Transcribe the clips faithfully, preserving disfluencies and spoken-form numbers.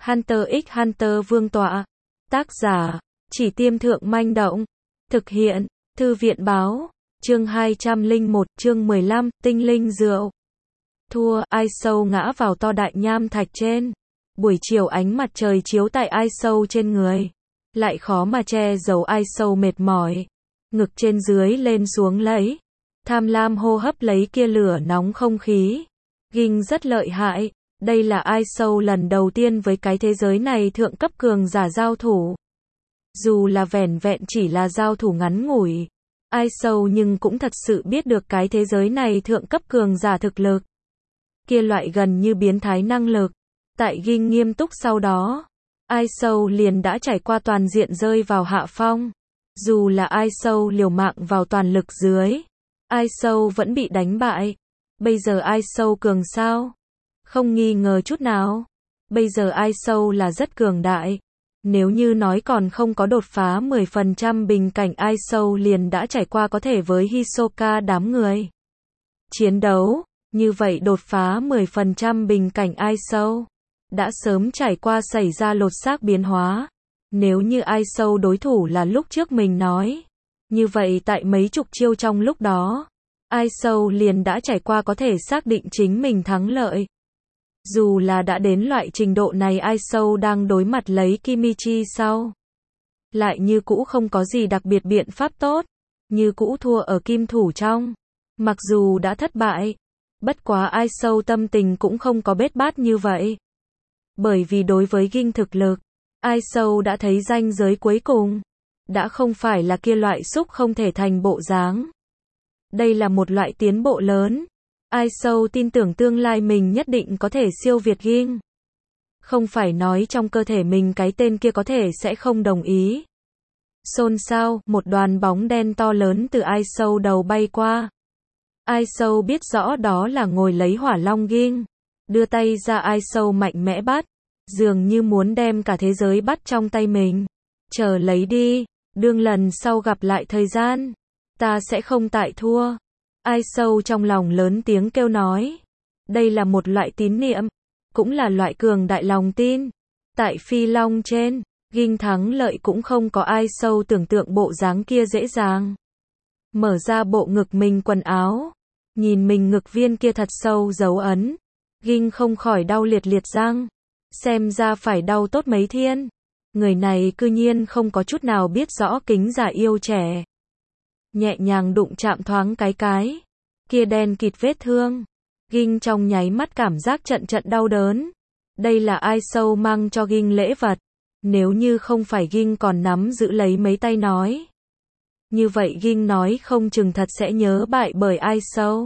Hunter x Hunter Vương tọa. Tác giả, Chỉ Tiêm Thượng Manh Động. Thực hiện, Thư viện Báo. Chương hai trăm lẻ một, chương mười lăm, tinh linh rượu. Thua, Ai Sâu ngã vào to đại nham thạch trên. Buổi chiều ánh mặt trời chiếu tại Ai Sâu trên người. Lại khó mà che giấu Ai Sâu mệt mỏi. Ngực trên dưới lên xuống lấy. Tham lam hô hấp lấy kia lửa nóng không khí. Ghinh rất lợi hại. Đây là Ai Sâu lần đầu tiên với cái thế giới này thượng cấp cường giả giao thủ. Dù là vẻn vẹn chỉ là giao thủ ngắn ngủi. Ai Sâu nhưng cũng thật sự biết được cái thế giới này thượng cấp cường giả thực lực. Kia loại gần như biến thái năng lực. Tại Ghinh nghiêm túc sau đó. Ai Sâu liền đã trải qua toàn diện rơi vào hạ phong. Dù là Ai Sâu liều mạng vào toàn lực dưới. Ai Sâu vẫn bị đánh bại. Bây giờ Ai Sâu cường sao? Không nghi ngờ chút nào. Bây giờ Ai Sâu là rất cường đại. Nếu như nói còn không có đột phá mười phần trăm bình cảnh Ai Sâu liền đã trải qua có thể với Hisoka đám người. Chiến đấu, như vậy đột phá mười phần trăm bình cảnh Ai Sâu. Đã sớm trải qua xảy ra lột xác biến hóa. Nếu như Ai Sâu đối thủ là lúc trước mình nói. Như vậy tại mấy chục chiêu trong lúc đó. Ai Sâu liền đã trải qua có thể xác định chính mình thắng lợi. Dù là đã đến loại trình độ này Ai Sâu đang đối mặt lấy Kimichi sau. Lại như cũ không có gì đặc biệt biện pháp tốt. Như cũ thua ở kim thủ trong. Mặc dù đã thất bại. Bất quá Ai Sâu tâm tình cũng không có bết bát như vậy. Bởi vì đối với Ghinh thực lực. Ai Sâu đã thấy ranh giới cuối cùng. Đã không phải là kia loại xúc không thể thành bộ dáng. Đây là một loại tiến bộ lớn. Ai Sâu tin tưởng tương lai mình nhất định có thể siêu việt Ghinh. Không phải nói trong cơ thể mình cái tên kia có thể sẽ không đồng ý. Xôn xao, một đoàn bóng đen to lớn từ Ai Sâu đầu bay qua. Ai Sâu biết rõ đó là ngồi lấy hỏa long Ghinh. Đưa tay ra Ai Sâu mạnh mẽ bắt. Dường như muốn đem cả thế giới bắt trong tay mình. Chờ lấy đi, đương lần sau gặp lại thời gian. Ta sẽ không tại thua. Ai Sâu trong lòng lớn tiếng kêu nói. Đây là một loại tín niệm. Cũng là loại cường đại lòng tin. Tại phi long trên, Ghinh thắng lợi cũng không có Ai Sâu tưởng tượng bộ dáng kia dễ dàng. Mở ra bộ ngực mình quần áo. Nhìn mình ngực viên kia thật sâu dấu ấn. Ghinh không khỏi đau liệt liệt răng. Xem ra phải đau tốt mấy thiên. Người này cư nhiên không có chút nào biết rõ kính già yêu trẻ. Nhẹ nhàng đụng chạm thoáng cái cái. Kia đen kịt vết thương. Ghinh trong nháy mắt cảm giác trận trận đau đớn. Đây là Ai Sâu mang cho Ghinh lễ vật. Nếu như không phải Ghinh còn nắm giữ lấy mấy tay nói. Như vậy Ghinh nói không chừng thật sẽ nhớ bại bởi Ai Sâu.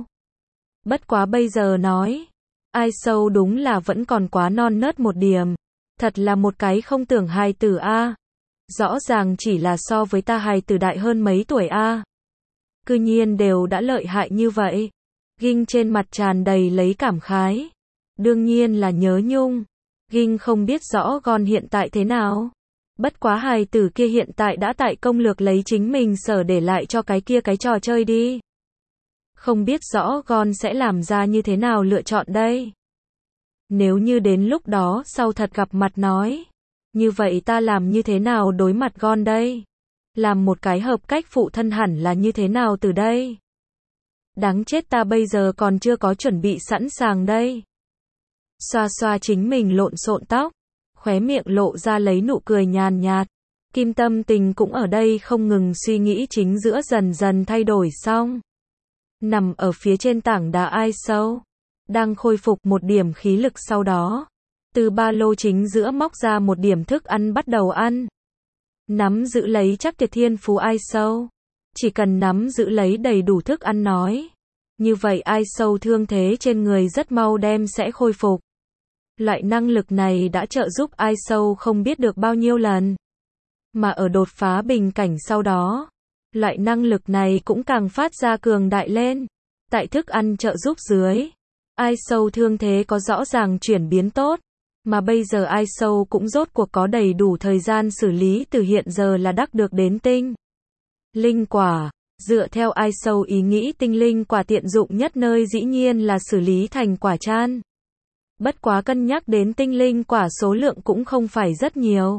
Bất quá bây giờ nói. Ai Sâu đúng là vẫn còn quá non nớt một điểm. Thật là một cái không tưởng hài tử a. Rõ ràng chỉ là so với ta hài tử đại hơn mấy tuổi a. Cư nhiên đều đã lợi hại như vậy. Ghinh trên mặt tràn đầy lấy cảm khái. Đương nhiên là nhớ nhung. Ghinh không biết rõ Gon hiện tại thế nào. Bất quá hài tử kia hiện tại đã tại công lược lấy chính mình sở để lại cho cái kia cái trò chơi đi. Không biết rõ Gon sẽ làm ra như thế nào lựa chọn đây. Nếu như đến lúc đó sau thật gặp mặt nói. Như vậy ta làm như thế nào đối mặt Gon đây? Làm một cái hợp cách phụ thân hẳn là như thế nào từ đây? Đáng chết ta bây giờ còn chưa có chuẩn bị sẵn sàng đây. Xoa xoa chính mình lộn xộn tóc. Khóe miệng lộ ra lấy nụ cười nhàn nhạt. Kim tâm tình cũng ở đây không ngừng suy nghĩ chính giữa dần dần thay đổi xong. Nằm ở phía trên tảng đá Ai Sâu. Đang khôi phục một điểm khí lực sau đó. Từ ba lô chính giữa móc ra một điểm thức ăn bắt đầu ăn. Nắm giữ lấy chắc tuyệt thiên phú Ai Sâu. Chỉ cần nắm giữ lấy đầy đủ thức ăn nói. Như vậy Ai Sâu thương thế trên người rất mau đem sẽ khôi phục. Loại năng lực này đã trợ giúp Ai Sâu không biết được bao nhiêu lần. Mà ở đột phá bình cảnh sau đó. Loại năng lực này cũng càng phát ra cường đại lên. Tại thức ăn trợ giúp dưới. Ai Sâu thương thế có rõ ràng chuyển biến tốt. Mà bây giờ Ai Sâu cũng rốt cuộc có đầy đủ thời gian xử lý từ hiện giờ là đắc được đến tinh linh quả. Dựa theo Ai Sâu ý nghĩ tinh linh quả tiện dụng nhất nơi dĩ nhiên là xử lý thành quả chan. Bất quá cân nhắc đến tinh linh quả số lượng cũng không phải rất nhiều.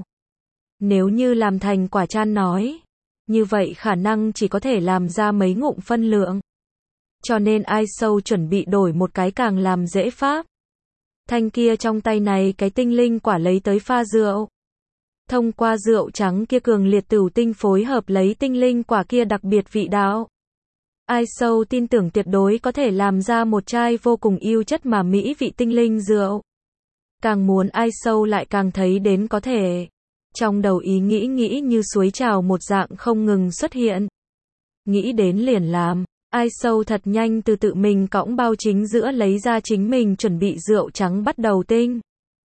Nếu như làm thành quả chan nói, như vậy khả năng chỉ có thể làm ra mấy ngụm phân lượng. Cho nên Ai Sâu chuẩn bị đổi một cái càng làm dễ pháp. Thanh kia trong tay này cái tinh linh quả lấy tới pha rượu. Thông qua rượu trắng kia cường liệt tửu tinh phối hợp lấy tinh linh quả kia đặc biệt vị đạo. Ai Sâu tin tưởng tuyệt đối có thể làm ra một chai vô cùng yêu chất mà mỹ vị tinh linh rượu. Càng muốn Ai Sâu lại càng thấy đến có thể. Trong đầu ý nghĩ nghĩ như suối trào một dạng không ngừng xuất hiện. Nghĩ đến liền làm. Ai Sâu thật nhanh từ tự mình cõng bao chính giữa lấy ra chính mình chuẩn bị rượu trắng bắt đầu tinh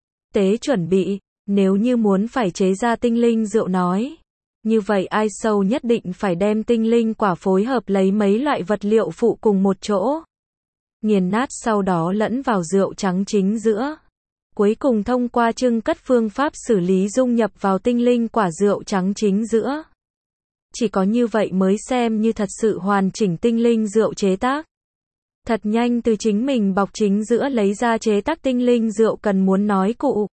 tế chuẩn bị. Nếu như muốn phải chế ra tinh linh rượu nói, như vậy Ai Sâu nhất định phải đem tinh linh quả phối hợp lấy mấy loại vật liệu phụ cùng một chỗ. Nghiền nát sau đó lẫn vào rượu trắng chính giữa. Cuối cùng thông qua trưng cất phương pháp xử lý dung nhập vào tinh linh quả rượu trắng chính giữa. Chỉ có như vậy mới xem như thật sự hoàn chỉnh tinh linh rượu chế tác. Thật nhanh từ chính mình bọc chính giữa lấy ra chế tác tinh linh rượu cần muốn nói cụ.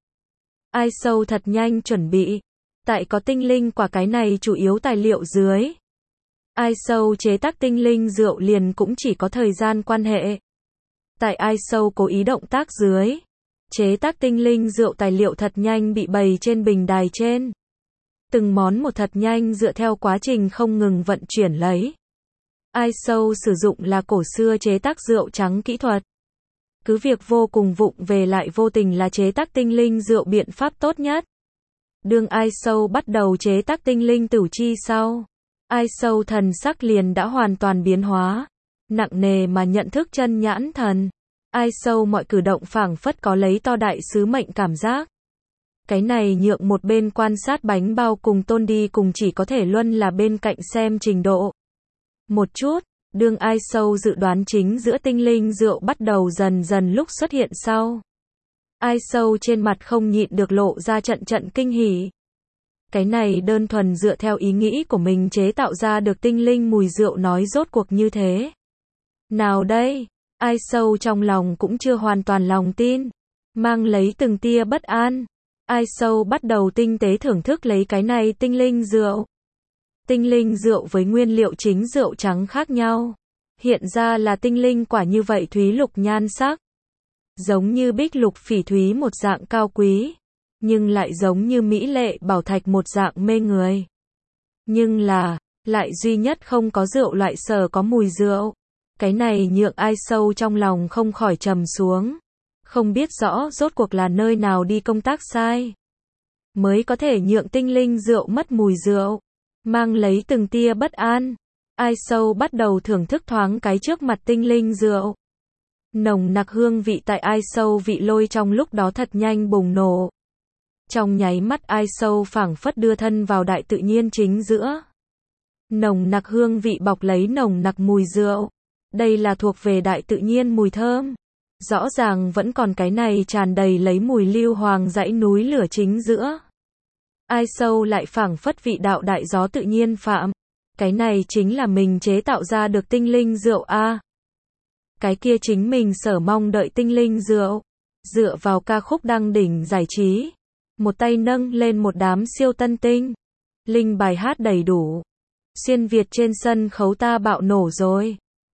Ai Sâu thật nhanh chuẩn bị. Tại có tinh linh quả cái này chủ yếu tài liệu dưới. Ai Sâu chế tác tinh linh rượu liền cũng chỉ có thời gian quan hệ. Tại Ai Sâu cố ý động tác dưới. Chế tác tinh linh rượu tài liệu thật nhanh bị bày trên bình đài trên. Từng món một thật nhanh dựa theo quá trình không ngừng vận chuyển lấy. Ai Sâu sử dụng là cổ xưa chế tác rượu trắng kỹ thuật. Cứ việc vô cùng vụng về lại vô tình là chế tác tinh linh rượu biện pháp tốt nhất. Đương Ai Sâu bắt đầu chế tác tinh linh tửu chi sau. Ai Sâu thần sắc liền đã hoàn toàn biến hóa. Nặng nề mà nhận thức chân nhãn thần. Ai Sâu mọi cử động phảng phất có lấy to đại sứ mệnh cảm giác. Cái này nhượng một bên quan sát bánh bao cùng tôn đi cùng chỉ có thể luân là bên cạnh xem trình độ. Một chút, đương Ai Sâu dự đoán chính giữa tinh linh rượu bắt đầu dần dần lúc xuất hiện sau. Ai Sâu trên mặt không nhịn được lộ ra trận trận kinh hỉ. Cái này đơn thuần dựa theo ý nghĩ của mình chế tạo ra được tinh linh mùi rượu nói rốt cuộc như thế. Nào đây, Ai Sâu trong lòng cũng chưa hoàn toàn lòng tin. Mang lấy từng tia bất an. Ai Sâu bắt đầu tinh tế thưởng thức lấy cái này tinh linh rượu. Tinh linh rượu với nguyên liệu chính rượu trắng khác nhau. Hiện ra là tinh linh quả như vậy thúy lục nhan sắc. Giống như bích lục phỉ thúy một dạng cao quý. Nhưng lại giống như mỹ lệ bảo thạch một dạng mê người. Nhưng là, lại duy nhất không có rượu loại sở có mùi rượu. Cái này nhượng Ai Sâu trong lòng không khỏi trầm xuống. Không biết rõ rốt cuộc là nơi nào đi công tác sai. Mới có thể nhượng tinh linh rượu mất mùi rượu. Mang lấy từng tia bất an. Ai Sâu bắt đầu thưởng thức thoáng cái trước mặt tinh linh rượu. Nồng nặc hương vị tại Ai Sâu vị lôi trong lúc đó thật nhanh bùng nổ. Trong nháy mắt Ai Sâu phảng phất đưa thân vào đại tự nhiên chính giữa. Nồng nặc hương vị bọc lấy nồng nặc mùi rượu. Đây là thuộc về đại tự nhiên mùi thơm. Rõ ràng vẫn còn cái này tràn đầy lấy mùi lưu hoàng dãy núi lửa chính giữa. Ai Sâu lại phảng phất vị đạo đại gió tự nhiên phạm. Cái này chính là mình chế tạo ra được tinh linh rượu a. Cái kia chính mình sở mong đợi tinh linh rượu. Dựa vào ca khúc đăng đỉnh giải trí. Một tay nâng lên một đám siêu tân tinh. Linh bài hát đầy đủ. Xuyên Việt trên sân khấu ta bạo nổ rồi.